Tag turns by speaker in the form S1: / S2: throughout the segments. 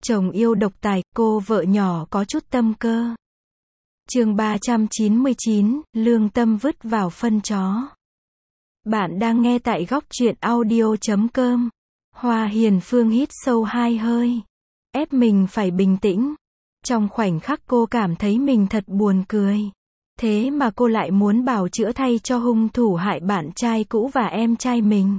S1: Chồng yêu độc tài, cô vợ nhỏ có chút tâm cơ. Chương 399, lương tâm vứt vào phân chó. Bạn đang nghe tại góc truyện audio.com. Hoa Hiền Phương hít sâu 2 hơi, ép mình phải bình tĩnh. Trong khoảnh khắc cô cảm thấy mình thật buồn cười. Thế mà cô lại muốn bào chữa thay cho hung thủ hại bạn trai cũ và em trai mình.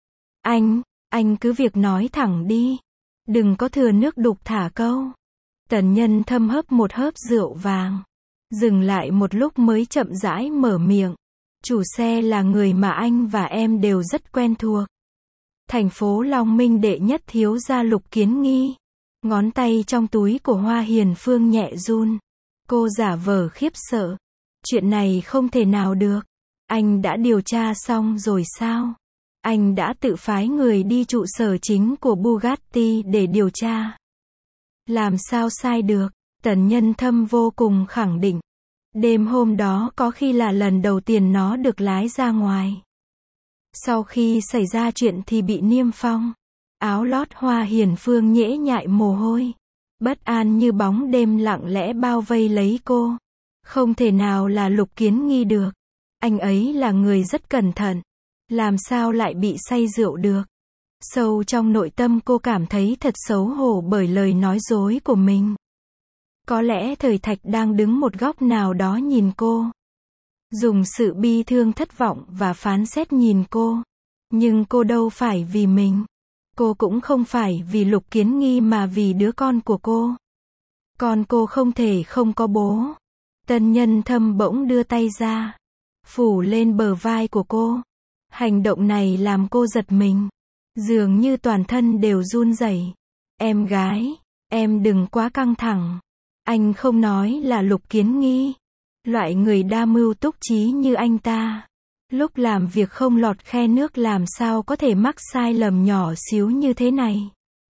S1: Anh cứ việc nói thẳng đi. Đừng có thừa nước đục thả câu. Tần Nhân Thâm hớp một hớp rượu vàng. Dừng lại một lúc mới chậm rãi mở miệng. Chủ xe là người mà anh và em đều rất quen thuộc. Thành phố Long Minh đệ nhất thiếu gia Lục Kiến Nghi. Ngón tay trong túi của Hoa Hiền Phương nhẹ run. Cô giả vờ khiếp sợ. Chuyện này không thể nào được. Anh đã điều tra xong rồi sao? Anh đã tự phái người đi trụ sở chính của Bugatti để điều tra. Làm sao sai được? Tần Nhân Thâm vô cùng khẳng định. Đêm hôm đó có khi là lần đầu tiên nó được lái ra ngoài. Sau khi xảy ra chuyện thì bị niêm phong. Áo lót Hoa Hiền Phương nhễ nhại mồ hôi. Bất an như bóng đêm lặng lẽ bao vây lấy cô. Không thể nào là Lục Kiến Nghi được. Anh ấy là người rất cẩn thận. Làm sao lại bị say rượu được? Sâu trong nội tâm cô cảm thấy thật xấu hổ bởi lời nói dối của mình. Có lẽ Thời Thạch đang đứng một góc nào đó nhìn cô. Dùng sự bi thương thất vọng và phán xét nhìn cô. Nhưng cô đâu phải vì mình. Cô cũng không phải vì Lục Kiến Nghi mà vì đứa con của cô. Con cô không thể không có bố. Tần Nhân Thâm bỗng đưa tay ra. Phủ lên bờ vai của cô. Hành động này làm cô giật mình. Dường như toàn thân đều run rẩy. Em gái, em đừng quá căng thẳng. Anh không nói là Lục Kiến Nghi. Loại người đa mưu túc trí như anh ta. Lúc làm việc không lọt khe nước làm sao có thể mắc sai lầm nhỏ xíu như thế này.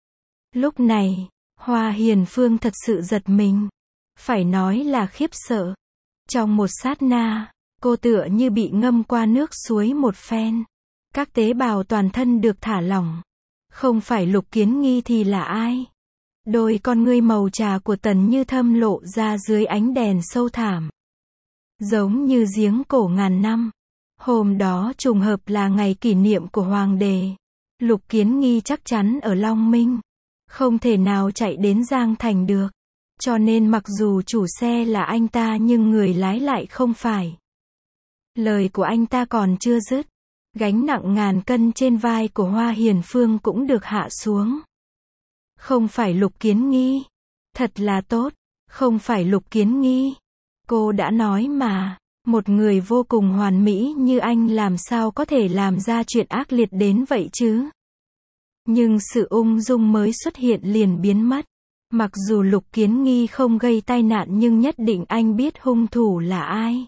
S1: Lúc này, Hoa Hiền Phương thật sự giật mình. Phải nói là khiếp sợ. Trong một sát na, cô tựa như bị ngâm qua nước suối một phen. Các tế bào toàn thân được thả lỏng. Không phải Lục Kiến Nghi thì là ai? Đôi con ngươi màu trà của Tần Như Thâm lộ ra dưới ánh đèn sâu thẳm. Giống như giếng cổ ngàn năm. Hôm đó trùng hợp là ngày kỷ niệm của Hoàng đế. Lục Kiến Nghi chắc chắn ở Long Minh. Không thể nào chạy đến Giang Thành được. Cho nên mặc dù chủ xe là anh ta nhưng người lái lại không phải. Lời của anh ta còn chưa dứt. Gánh nặng ngàn cân trên vai của Hoa Hiền Phương cũng được hạ xuống. Không phải Lục Kiến Nghi. Thật là tốt. Không phải Lục Kiến Nghi. Cô đã nói mà. Một người vô cùng hoàn mỹ như anh làm sao có thể làm ra chuyện ác liệt đến vậy chứ? Nhưng sự ung dung mới xuất hiện liền biến mất. Mặc dù Lục Kiến Nghi không gây tai nạn nhưng nhất định anh biết hung thủ là ai.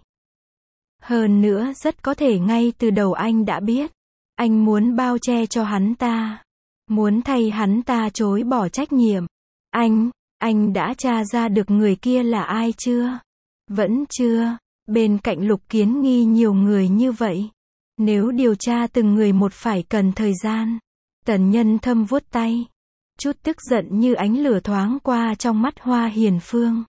S1: Hơn nữa rất có thể ngay từ đầu anh đã biết. Anh muốn bao che cho hắn ta. Muốn thay hắn ta chối bỏ trách nhiệm. Anh đã tra ra được người kia là ai chưa? Vẫn chưa. Bên cạnh Lục Kiến Nghi nhiều người như vậy. Nếu điều tra từng người một phải cần thời gian. Tần Nhân Thâm vuốt tay. Chút tức giận như ánh lửa thoáng qua trong mắt Hoa Hiền Phương.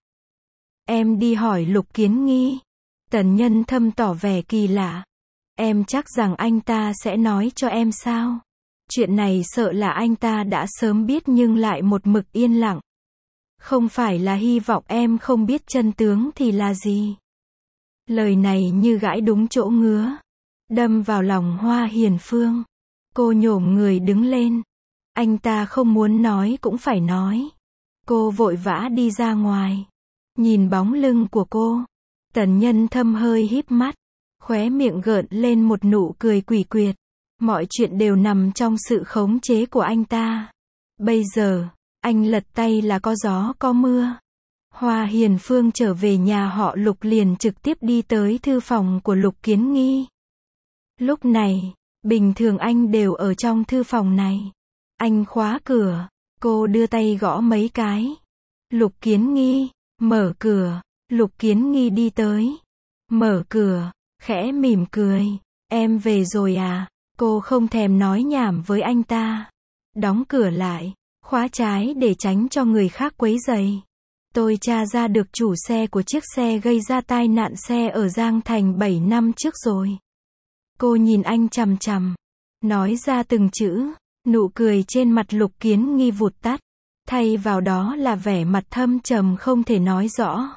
S1: Em đi hỏi Lục Kiến Nghi. Tần Nhân Thâm tỏ vẻ kỳ lạ. Em chắc rằng anh ta sẽ nói cho em sao? Chuyện này sợ là anh ta đã sớm biết nhưng lại một mực yên lặng. Không phải là hy vọng em không biết chân tướng thì là gì? Lời này như gãi đúng chỗ ngứa. Đâm vào lòng Hoa Hiền Phương. Cô nhổm người đứng lên. Anh ta không muốn nói cũng phải nói. Cô vội vã đi ra ngoài. Nhìn bóng lưng của cô. Tần Nhân Thâm hơi híp mắt. Khóe miệng gợn lên một nụ cười quỷ quyệt. Mọi chuyện đều nằm trong sự khống chế của anh ta. Bây giờ, anh lật tay là có gió có mưa. Hoa Hiền Phương trở về nhà họ Lục liền trực tiếp đi tới thư phòng của Lục Kiến Nghi. Lúc này, bình thường anh đều ở trong thư phòng này. Anh khóa cửa, cô đưa tay gõ mấy cái. Lục Kiến Nghi, mở cửa. Lục Kiến Nghi đi tới. Mở cửa, khẽ mỉm cười. Em về rồi à? Cô không thèm nói nhảm với anh ta. Đóng cửa lại. khóa trái để tránh cho người khác quấy rầy. Tôi tra ra được chủ xe của chiếc xe gây ra tai nạn xe ở Giang Thành 7 năm trước rồi. Cô nhìn anh chằm chằm, nói ra từng chữ, nụ cười trên mặt Lục Kiến Nghi vụt tắt, thay vào đó là vẻ mặt thâm trầm không thể nói rõ.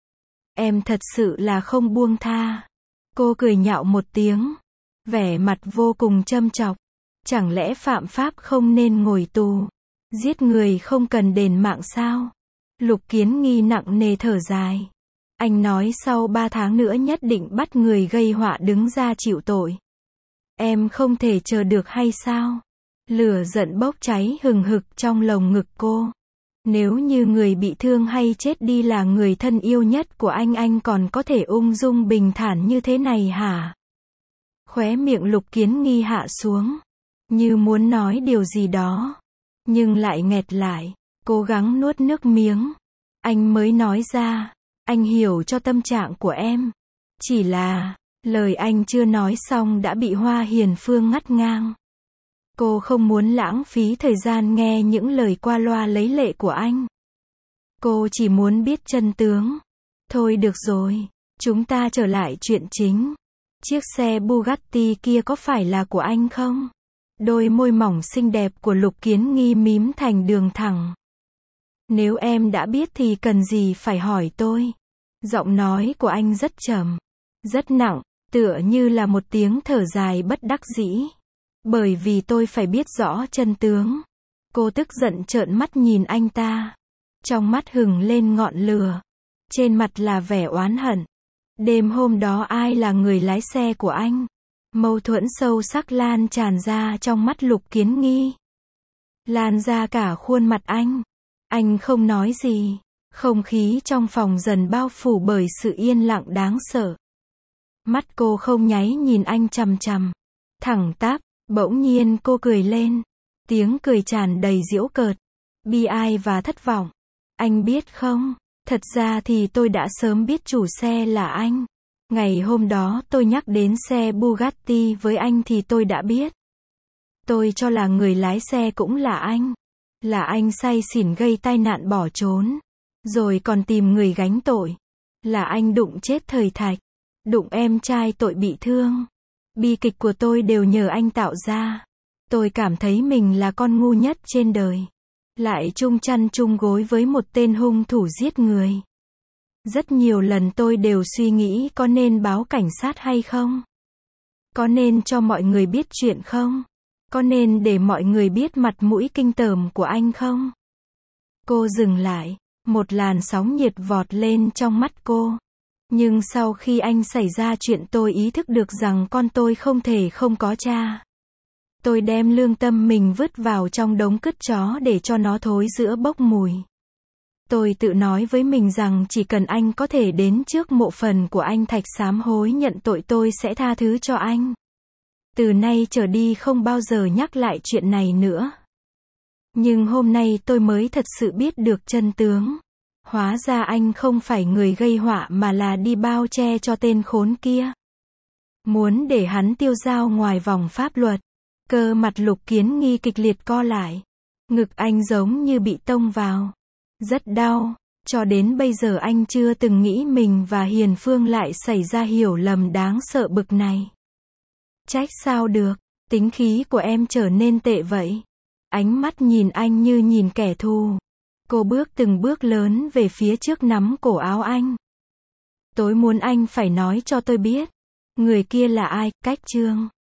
S1: Em thật sự là không buông tha. Cô cười nhạo một tiếng, vẻ mặt vô cùng châm chọc. Chẳng lẽ phạm pháp không nên ngồi tù? Giết người không cần đền mạng sao? Lục Kiến Nghi nặng nề thở dài. Anh nói sau 3 tháng nữa nhất định bắt người gây họa đứng ra chịu tội. Em không thể chờ được hay sao? Lửa giận bốc cháy hừng hực trong lồng ngực cô. Nếu như người bị thương hay chết đi là người thân yêu nhất của anh còn có thể ung dung bình thản như thế này hả? Khóe miệng Lục Kiến Nghi hạ xuống, như muốn nói điều gì đó, nhưng lại nghẹt lại, cố gắng nuốt nước miếng. Anh mới nói ra, anh hiểu cho tâm trạng của em. Chỉ là, lời anh chưa nói xong đã bị Hoa Hiền Phương ngắt ngang. Cô không muốn lãng phí thời gian nghe những lời qua loa lấy lệ của anh. Cô chỉ muốn biết chân tướng. Thôi được rồi, chúng ta trở lại chuyện chính. Chiếc xe Bugatti kia có phải là của anh không? Đôi môi mỏng xinh đẹp của Lục Kiến Nghi mím thành đường thẳng. Nếu em đã biết thì cần gì phải hỏi tôi. Giọng nói của anh rất trầm, rất nặng, tựa như là một tiếng thở dài bất đắc dĩ. Bởi vì tôi phải biết rõ chân tướng. Cô tức giận trợn mắt nhìn anh ta. Trong mắt hừng lên ngọn lửa. Trên mặt là vẻ oán hận. Đêm hôm đó ai là người lái xe của anh? Mâu thuẫn sâu sắc lan tràn ra trong mắt Lục Kiến Nghi. Lan ra cả khuôn mặt anh. Anh không nói gì. Không khí trong phòng dần bao phủ bởi sự yên lặng đáng sợ. Mắt cô không nháy nhìn anh chằm chằm. Thẳng tắp. Bỗng nhiên cô cười lên. Tiếng cười tràn đầy giễu cợt, bi ai và thất vọng. Anh biết không? Thật ra thì tôi đã sớm biết chủ xe là anh. Ngày hôm đó tôi nhắc đến xe Bugatti với anh thì tôi đã biết. Tôi cho là người lái xe cũng là anh. Là anh say xỉn gây tai nạn bỏ trốn. Rồi còn tìm người gánh tội. Là anh đụng chết Thời Thạch. Đụng em trai tội bị thương. Bi kịch của tôi đều nhờ anh tạo ra. Tôi cảm thấy mình là con ngu nhất trên đời. Lại chung chăn chung gối với một tên hung thủ giết người. Rất nhiều lần tôi đều suy nghĩ có nên báo cảnh sát hay không? Có nên cho mọi người biết chuyện không? Có nên để mọi người biết mặt mũi kinh tởm của anh không? Cô dừng lại. Một làn sóng nhiệt vọt lên trong mắt cô. Nhưng sau khi anh xảy ra chuyện tôi ý thức được rằng con tôi không thể không có cha. Tôi đem lương tâm mình vứt vào trong đống cứt chó để cho nó thối rữa bốc mùi. Tôi tự nói với mình rằng chỉ cần anh có thể đến trước mộ phần của anh Thạch sám hối nhận tội tôi sẽ tha thứ cho anh. Từ nay trở đi không bao giờ nhắc lại chuyện này nữa. Nhưng hôm nay tôi mới thật sự biết được chân tướng. Hóa ra anh không phải người gây họa mà là đi bao che cho tên khốn kia. Muốn để hắn tiêu dao ngoài vòng pháp luật. Cơ mặt Lục Kiến Nghi kịch liệt co lại. Ngực anh giống như bị tông vào. Rất đau. Cho đến bây giờ anh chưa từng nghĩ mình và Hiền Phương lại xảy ra hiểu lầm đáng sợ bực này. Trách sao được. Tính khí của em trở nên tệ vậy. Ánh mắt nhìn anh như nhìn kẻ thù. Cô bước từng bước lớn về phía trước nắm cổ áo anh. Tôi muốn anh phải nói cho tôi biết. Người kia là ai, Cách Trương.